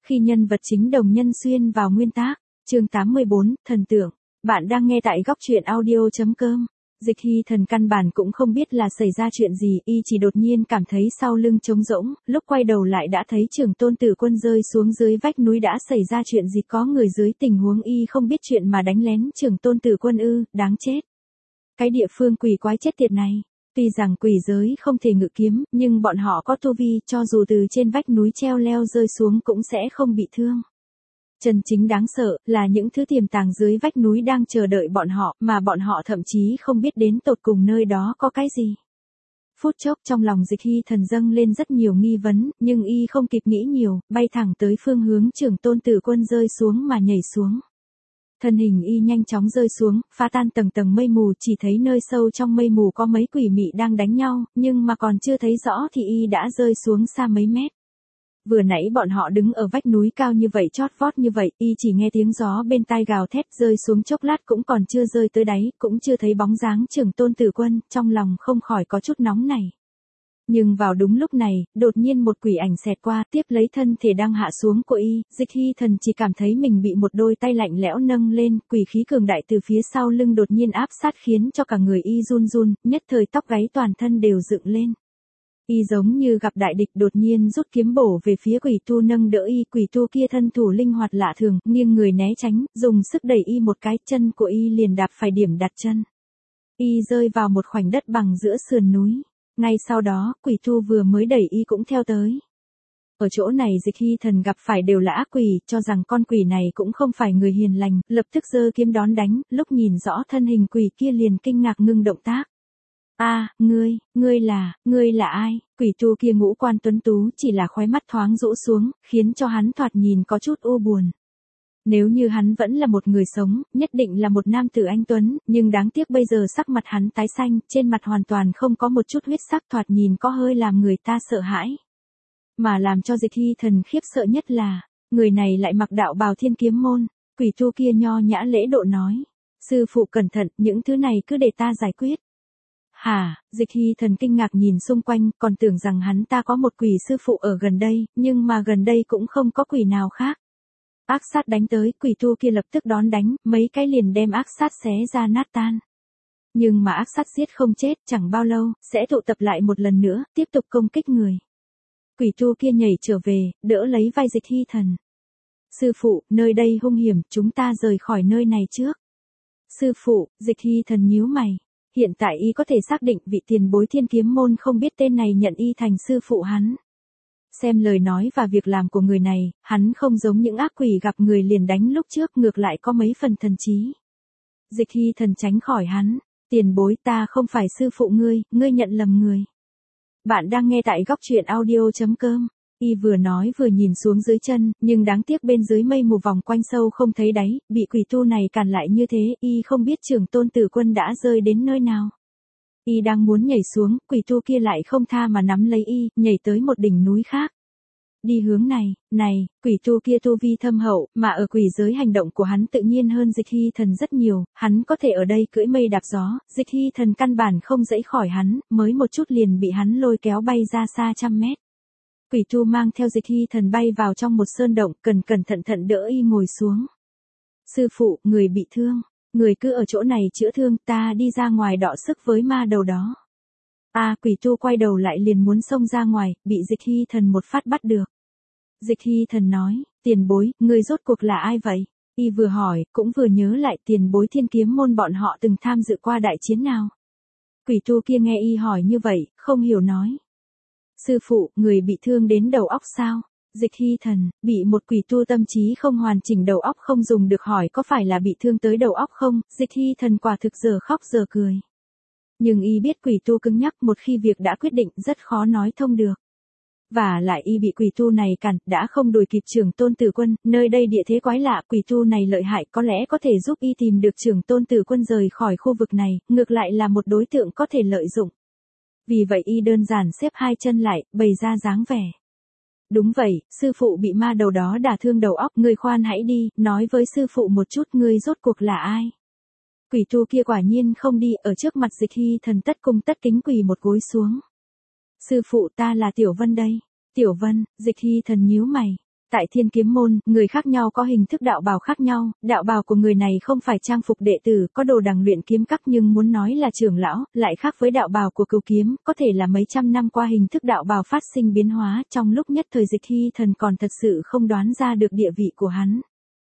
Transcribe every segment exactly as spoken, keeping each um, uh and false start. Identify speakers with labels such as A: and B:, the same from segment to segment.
A: Khi nhân vật chính đồng nhân xuyên vào nguyên tác, chương tám mươi bốn, thần tượng. Bạn đang nghe tại góc truyện audio chấm com. Dịch Hy Thần căn bản cũng không biết là xảy ra chuyện gì, y chỉ đột nhiên cảm thấy sau lưng trống rỗng, lúc quay đầu lại đã thấy Trưởng Tôn Tử Quân rơi xuống dưới vách núi. Đã xảy ra chuyện gì? Có người dưới tình huống y không biết chuyện mà đánh lén Trưởng Tôn Tử Quân ư? Đáng chết. Cái địa phương quỷ quái chết tiệt này. Tuy rằng quỷ giới không thể ngự kiếm, nhưng bọn họ có tu vi, cho dù từ trên vách núi treo leo rơi xuống cũng sẽ không bị thương. Chân chính đáng sợ là những thứ tiềm tàng dưới vách núi đang chờ đợi bọn họ, mà bọn họ thậm chí không biết đến tột cùng nơi đó có cái gì. Phút chốc trong lòng Dịch Hy Thần dâng lên rất nhiều nghi vấn, nhưng y không kịp nghĩ nhiều, bay thẳng tới phương hướng Trưởng Tôn Tử Quân rơi xuống mà nhảy xuống. Thân hình y nhanh chóng rơi xuống, phá tan tầng tầng mây mù, chỉ thấy nơi sâu trong mây mù có mấy quỷ mị đang đánh nhau, nhưng mà còn chưa thấy rõ thì y đã rơi xuống xa mấy mét. Vừa nãy bọn họ đứng ở vách núi cao như vậy, chót vót như vậy, y chỉ nghe tiếng gió bên tai gào thét, rơi xuống chốc lát cũng còn chưa rơi tới đáy, cũng chưa thấy bóng dáng Trưởng Tôn Tử Quân, trong lòng không khỏi có chút nóng này. Nhưng vào đúng lúc này, đột nhiên một quỷ ảnh xẹt qua, tiếp lấy thân thể đang hạ xuống của y, Dịch Hy Thần chỉ cảm thấy mình bị một đôi tay lạnh lẽo nâng lên, quỷ khí cường đại từ phía sau lưng đột nhiên áp sát khiến cho cả người y run run, nhất thời tóc gáy toàn thân đều dựng lên. Y giống như gặp đại địch, đột nhiên rút kiếm bổ về phía quỷ tu nâng đỡ y, quỷ tu kia thân thủ linh hoạt lạ thường, nghiêng người né tránh, dùng sức đẩy y một cái, chân của y liền đạp phải điểm đặt chân. Y rơi vào một khoảnh đất bằng giữa sườn núi. Ngay sau đó, quỷ tu vừa mới đẩy y cũng theo tới. Ở chỗ này Dịch Hy Thần gặp phải đều là ác quỷ, cho rằng con quỷ này cũng không phải người hiền lành, lập tức giơ kiếm đón đánh, lúc nhìn rõ thân hình quỷ kia liền kinh ngạc ngưng động tác. A, à, ngươi, ngươi là, ngươi là ai? Quỷ tu kia ngũ quan tuấn tú, chỉ là khóe mắt thoáng rũ xuống, khiến cho hắn thoạt nhìn có chút u buồn. Nếu như hắn vẫn là một người sống, nhất định là một nam tử anh tuấn, nhưng đáng tiếc bây giờ sắc mặt hắn tái xanh, trên mặt hoàn toàn không có một chút huyết sắc, thoạt nhìn có hơi làm người ta sợ hãi. Mà làm cho Dịch Hy Thần khiếp sợ nhất là, người này lại mặc đạo bào Thiên Kiếm Môn. Quỷ tu kia nho nhã lễ độ nói, sư phụ cẩn thận, những thứ này cứ để ta giải quyết. Hả? Dịch Hy Thần kinh ngạc nhìn xung quanh, còn tưởng rằng hắn ta có một quỷ sư phụ ở gần đây, nhưng mà gần đây cũng không có quỷ nào khác. Ác sát đánh tới, quỷ tu kia lập tức đón đánh, mấy cái liền đem ác sát xé ra nát tan. Nhưng mà ác sát giết không chết, chẳng bao lâu, sẽ tụ tập lại một lần nữa, tiếp tục công kích người. Quỷ tu kia nhảy trở về, đỡ lấy vai Dịch Hy Thần. Sư phụ, nơi đây hung hiểm, chúng ta rời khỏi nơi này trước. Sư phụ, Dịch Hy Thần nhíu mày. Hiện tại y có thể xác định vị tiền bối Thiên Kiếm Môn không biết tên này nhận y thành sư phụ hắn. Xem lời nói và việc làm của người này, hắn không giống những ác quỷ gặp người liền đánh lúc trước, ngược lại có mấy phần thần trí. Dịch Hy Thần tránh khỏi hắn, tiền bối, ta không phải sư phụ ngươi, ngươi nhận lầm người. Bạn đang nghe tại góc truyện audio chấm com. Y vừa nói vừa nhìn xuống dưới chân, nhưng đáng tiếc bên dưới mây mù vòng quanh sâu không thấy đáy, bị quỷ tu này cản lại như thế, y không biết Trưởng Tôn Tử Quân đã rơi đến nơi nào. Y đang muốn nhảy xuống, quỷ tu kia lại không tha mà nắm lấy y, nhảy tới một đỉnh núi khác. Đi hướng này, này, quỷ tu kia tu vi thâm hậu, mà ở quỷ giới hành động của hắn tự nhiên hơn Dịch Hy Thần rất nhiều, hắn có thể ở đây cưỡi mây đạp gió, Dịch Hy Thần căn bản không dẫy khỏi hắn, mới một chút liền bị hắn lôi kéo bay ra xa trăm mét. Quỷ tu mang theo Dịch Hy Thần bay vào trong một sơn động, cẩn cẩn thận thận đỡ y ngồi xuống. Sư phụ, người bị thương, người cứ ở chỗ này chữa thương, ta đi ra ngoài đọ sức với ma đầu đó. A, à, quỷ tu quay đầu lại liền muốn xông ra ngoài, bị Dịch Hy Thần một phát bắt được. Dịch Hy Thần nói, tiền bối, người rốt cuộc là ai vậy? Y vừa hỏi, cũng vừa nhớ lại tiền bối Thiên Kiếm Môn bọn họ từng tham dự qua đại chiến nào. Quỷ tu kia nghe y hỏi như vậy, không hiểu nói. Sư phụ, người bị thương đến đầu óc sao? Dịch Hy Thần, bị một quỷ tu tâm trí không hoàn chỉnh đầu óc không dùng được hỏi có phải là bị thương tới đầu óc không? Dịch Hy Thần quả thực giờ khóc giờ cười. Nhưng y biết quỷ tu cứng nhắc, một khi việc đã quyết định rất khó nói thông được. Và lại y bị quỷ tu này cản, đã không đuổi kịp Trưởng Tôn Tử Quân, nơi đây địa thế quái lạ, quỷ tu này lợi hại, có lẽ có thể giúp y tìm được Trưởng Tôn Tử Quân rời khỏi khu vực này, ngược lại là một đối tượng có thể lợi dụng. Vì vậy y đơn giản xếp hai chân lại, bày ra dáng vẻ. Đúng vậy, sư phụ bị ma đầu đó đả thương đầu óc, ngươi khoan hãy đi, nói với sư phụ một chút ngươi rốt cuộc là ai. Quỷ tu kia quả nhiên không đi, ở trước mặt Dịch Hy Thần tất cung tất kính quỳ một gối xuống. Sư phụ, ta là Tiểu Vân đây. Tiểu Vân, Dịch Hy Thần nhíu mày. Tại Thiên Kiếm Môn, người khác nhau có hình thức đạo bào khác nhau, đạo bào của người này không phải trang phục đệ tử, có đồ đằng luyện kiếm các nhưng muốn nói là trưởng lão, lại khác với đạo bào của Cửu Kiếm, có thể là mấy trăm năm qua hình thức đạo bào phát sinh biến hóa, trong lúc nhất thời Dịch Hy Thần còn thật sự không đoán ra được địa vị của hắn.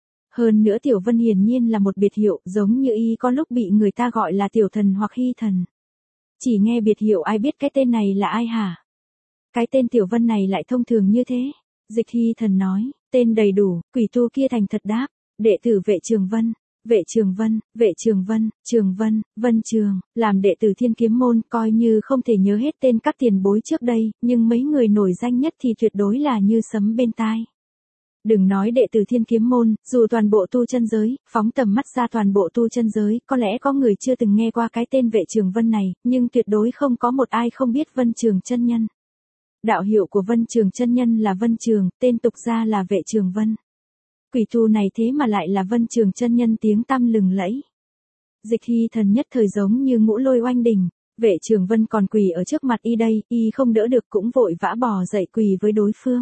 A: Hơn nữa Tiểu Vân hiển nhiên là một biệt hiệu, giống như y có lúc bị người ta gọi là Tiểu Thần hoặc Hy Thần. Chỉ nghe biệt hiệu ai biết cái tên này là ai hả? Cái tên Tiểu Vân này lại thông thường như thế. Dịch Hy Thần nói, tên đầy đủ, quỷ tu kia thành thật đáp, đệ tử Vệ Trường Vân, Vệ Trường Vân, Vệ Trường Vân, Trường Vân, Vân Trường, làm đệ tử Thiên Kiếm Môn coi như không thể nhớ hết tên các tiền bối trước đây, nhưng mấy người nổi danh nhất thì tuyệt đối là như sấm bên tai. Đừng nói đệ tử Thiên Kiếm Môn, dù toàn bộ tu chân giới, phóng tầm mắt ra toàn bộ tu chân giới, có lẽ có người chưa từng nghe qua cái tên Vệ Trường Vân này, nhưng tuyệt đối không có một ai không biết Vân Trường chân nhân. Đạo hiệu của Vân Trường chân nhân là Vân Trường, tên tục ra là Vệ Trường Vân. Quỷ tu này thế mà lại là Vân Trường chân nhân tiếng tăm lừng lẫy. Dịch Hy Thần nhất thời giống như ngũ lôi oanh đình, Vệ Trường Vân còn quỳ ở trước mặt y đây, y không đỡ được cũng vội vã bò dậy quỳ với đối phương.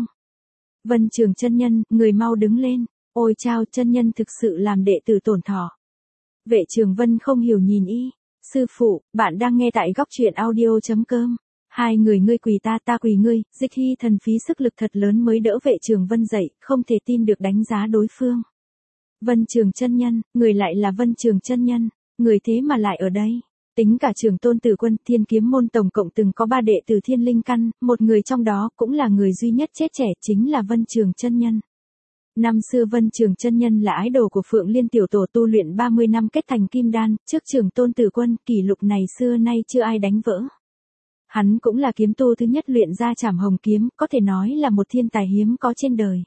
A: Vân Trường chân nhân, người mau đứng lên, ôi chao, chân nhân thực sự làm đệ tử tổn thọ. Vệ Trường Vân không hiểu nhìn y, sư phụ, bạn đang nghe tại góc truyện audio chấm com. Hai người ngươi quỳ ta ta quỳ ngươi, Dịch Hy Thần phí sức lực thật lớn mới đỡ Vệ Trường Vân dậy, không thể tin được đánh giá đối phương. Vân Trường chân nhân, người lại là Vân Trường chân nhân, người thế mà lại ở đây. Tính cả Trường Tôn Tử Quân, Thiên Kiếm Môn tổng cộng từng có ba đệ tử Thiên Linh Căn, một người trong đó cũng là người duy nhất chết trẻ, chính là Vân Trường chân nhân. Năm xưa Vân Trường chân nhân là ái đồ của Phượng Liên tiểu tổ tu luyện ba mươi năm kết thành kim đan, trước Trường Tôn Tử Quân, kỷ lục này xưa nay chưa ai đánh vỡ. Hắn cũng là kiếm tu thứ nhất luyện ra Trảm Hồng kiếm, có thể nói là một thiên tài hiếm có trên đời.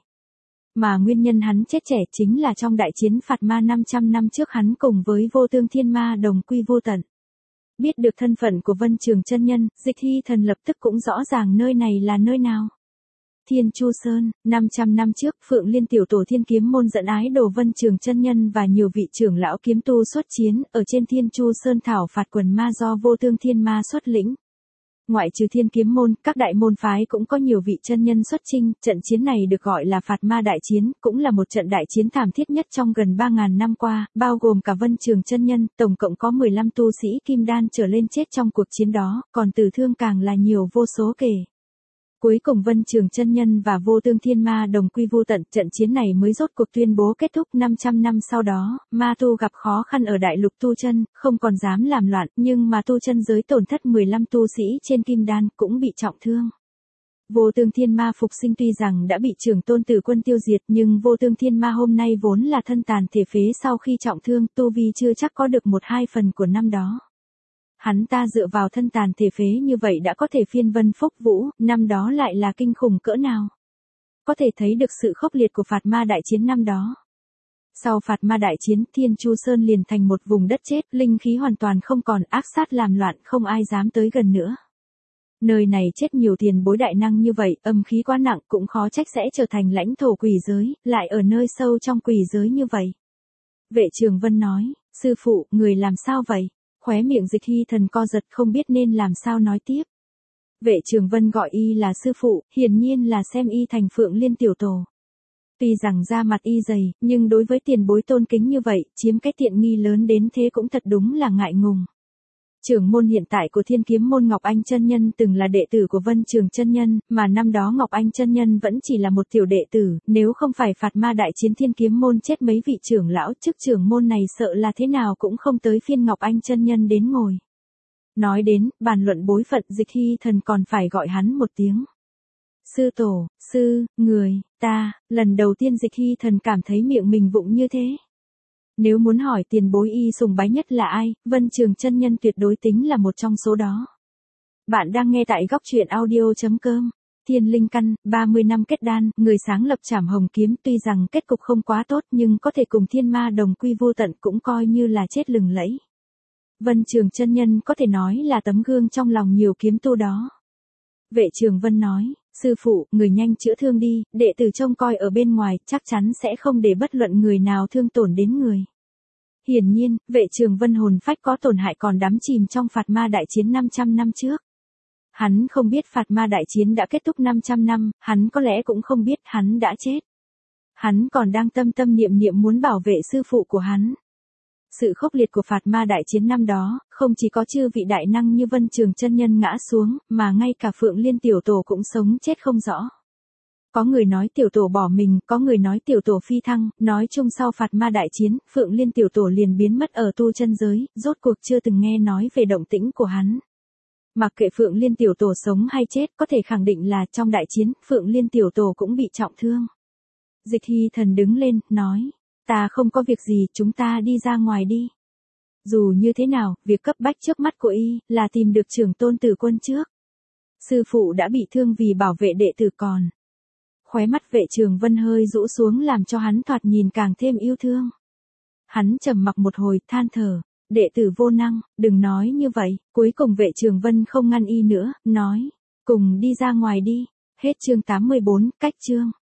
A: Mà nguyên nhân hắn chết trẻ chính là trong đại chiến Phạt Ma năm trăm năm trước hắn cùng với Vô Tương Thiên Ma đồng quy vô tận. Biết được thân phận của Vân Trường chân nhân, Dịch Hy Thần lập tức cũng rõ ràng nơi này là nơi nào. Thiên Chu Sơn, năm trăm năm trước, Phượng Liên tiểu tổ Thiên Kiếm Môn dẫn ái đồ Vân Trường chân nhân và nhiều vị trưởng lão kiếm tu xuất chiến, ở trên Thiên Chu Sơn thảo phạt quần ma do Vô Tương Thiên Ma xuất lĩnh. Ngoại trừ Thiên Kiếm Môn, các đại môn phái cũng có nhiều vị chân nhân xuất chinh, trận chiến này được gọi là Phạt Ma đại chiến, cũng là một trận đại chiến thảm thiết nhất trong gần ba nghìn năm qua, bao gồm cả Vân Trường chân nhân, tổng cộng có mười lăm tu sĩ kim đan trở lên chết trong cuộc chiến đó, còn tử thương càng là nhiều vô số kể. Cuối cùng Vân Trường chân nhân và Vô Tương Thiên Ma đồng quy vô tận, trận chiến này mới rốt cuộc tuyên bố kết thúc. Năm trăm năm sau đó, ma tu gặp khó khăn ở đại lục tu chân, không còn dám làm loạn, nhưng mà tu chân giới tổn thất mười lăm tu sĩ trên kim đan cũng bị trọng thương. Vô Tương Thiên Ma phục sinh tuy rằng đã bị Trường Tôn Tử Quân tiêu diệt, nhưng Vô Tương Thiên Ma hôm nay vốn là thân tàn thể phế sau khi trọng thương, tu vi chưa chắc có được một hai phần của năm đó. Hắn ta dựa vào thân tàn thể phế như vậy đã có thể phiên vân phúc vũ, năm đó lại là kinh khủng cỡ nào. Có thể thấy được sự khốc liệt của Phạt Ma đại chiến năm đó. Sau Phạt Ma đại chiến, Thiên Chu Sơn liền thành một vùng đất chết, linh khí hoàn toàn không còn, ác sát làm loạn, không ai dám tới gần nữa. Nơi này chết nhiều tiền bối đại năng như vậy, âm khí quá nặng cũng khó trách sẽ trở thành lãnh thổ quỷ giới, lại ở nơi sâu trong quỷ giới như vậy. Vệ Trường Vân nói, sư phụ, người làm sao vậy? Khóe miệng Dịch Hy Thần co giật không biết nên làm sao nói tiếp. Vệ Trường Vân gọi y là sư phụ, hiển nhiên là xem y thành Phượng Liên tiểu tổ. Tuy rằng da mặt y dày, nhưng đối với tiền bối tôn kính như vậy, chiếm cái tiện nghi lớn đến thế cũng thật đúng là ngại ngùng. Trưởng môn hiện tại của Thiên Kiếm Môn Ngọc Anh chân nhân từng là đệ tử của Vân Trường chân nhân, mà năm đó Ngọc Anh chân nhân vẫn chỉ là một tiểu đệ tử, nếu không phải Phạt Ma đại chiến Thiên Kiếm Môn chết mấy vị trưởng lão, chức trưởng môn này sợ là thế nào cũng không tới phiên Ngọc Anh chân nhân đến ngồi. Nói đến, bàn luận bối phận, Dịch Hy Thần còn phải gọi hắn một tiếng. Sư tổ, sư, người, ta, lần đầu tiên Dịch Hy Thần cảm thấy miệng mình vụng như thế. Nếu muốn hỏi tiền bối y sùng bái nhất là ai, Vân Trường chân nhân tuyệt đối tính là một trong số đó. Bạn đang nghe tại góc truyện audio chấm com. Thiên Linh Căn, ba mươi năm kết đan, người sáng lập Trảm Hồng kiếm, tuy rằng kết cục không quá tốt nhưng có thể cùng Thiên Ma đồng quy vô tận cũng coi như là chết lừng lẫy. Vân Trường chân nhân có thể nói là tấm gương trong lòng nhiều kiếm tu đó. Vệ Trường Vân nói, sư phụ, người nhanh chữa thương đi, đệ tử trông coi ở bên ngoài, chắc chắn sẽ không để bất luận người nào thương tổn đến người. Hiển nhiên, Vệ Trường Vân hồn phách có tổn hại còn đắm chìm trong Phạt Ma đại chiến năm trăm năm trước. Hắn không biết Phạt Ma đại chiến đã kết thúc năm trăm năm, hắn có lẽ cũng không biết hắn đã chết. Hắn còn đang tâm tâm niệm niệm muốn bảo vệ sư phụ của hắn. Sự khốc liệt của Phạt Ma đại chiến năm đó, không chỉ có chư vị đại năng như Vân Trường chân nhân ngã xuống, mà ngay cả Phượng Liên tiểu tổ cũng sống chết không rõ. Có người nói tiểu tổ bỏ mình, có người nói tiểu tổ phi thăng, nói chung sau Phạt Ma đại chiến, Phượng Liên tiểu tổ liền biến mất ở tu chân giới, rốt cuộc chưa từng nghe nói về động tĩnh của hắn. Mặc kệ Phượng Liên tiểu tổ sống hay chết, có thể khẳng định là trong đại chiến, Phượng Liên tiểu tổ cũng bị trọng thương. Dịch Hy Thần đứng lên, nói, ta không có việc gì, chúng ta đi ra ngoài đi. Dù như thế nào, việc cấp bách trước mắt của y, là tìm được trưởng tôn Tử Quân trước. Sư phụ đã bị thương vì bảo vệ đệ tử còn. Khóe mắt Vệ Trường Vân hơi rũ xuống làm cho hắn thoạt nhìn càng thêm yêu thương. Hắn trầm mặc một hồi, than thở, đệ tử vô năng, đừng nói như vậy. Cuối cùng Vệ Trường Vân không ngăn y nữa, nói, cùng đi ra ngoài đi. Hết chương tám mươi bốn, cách chương.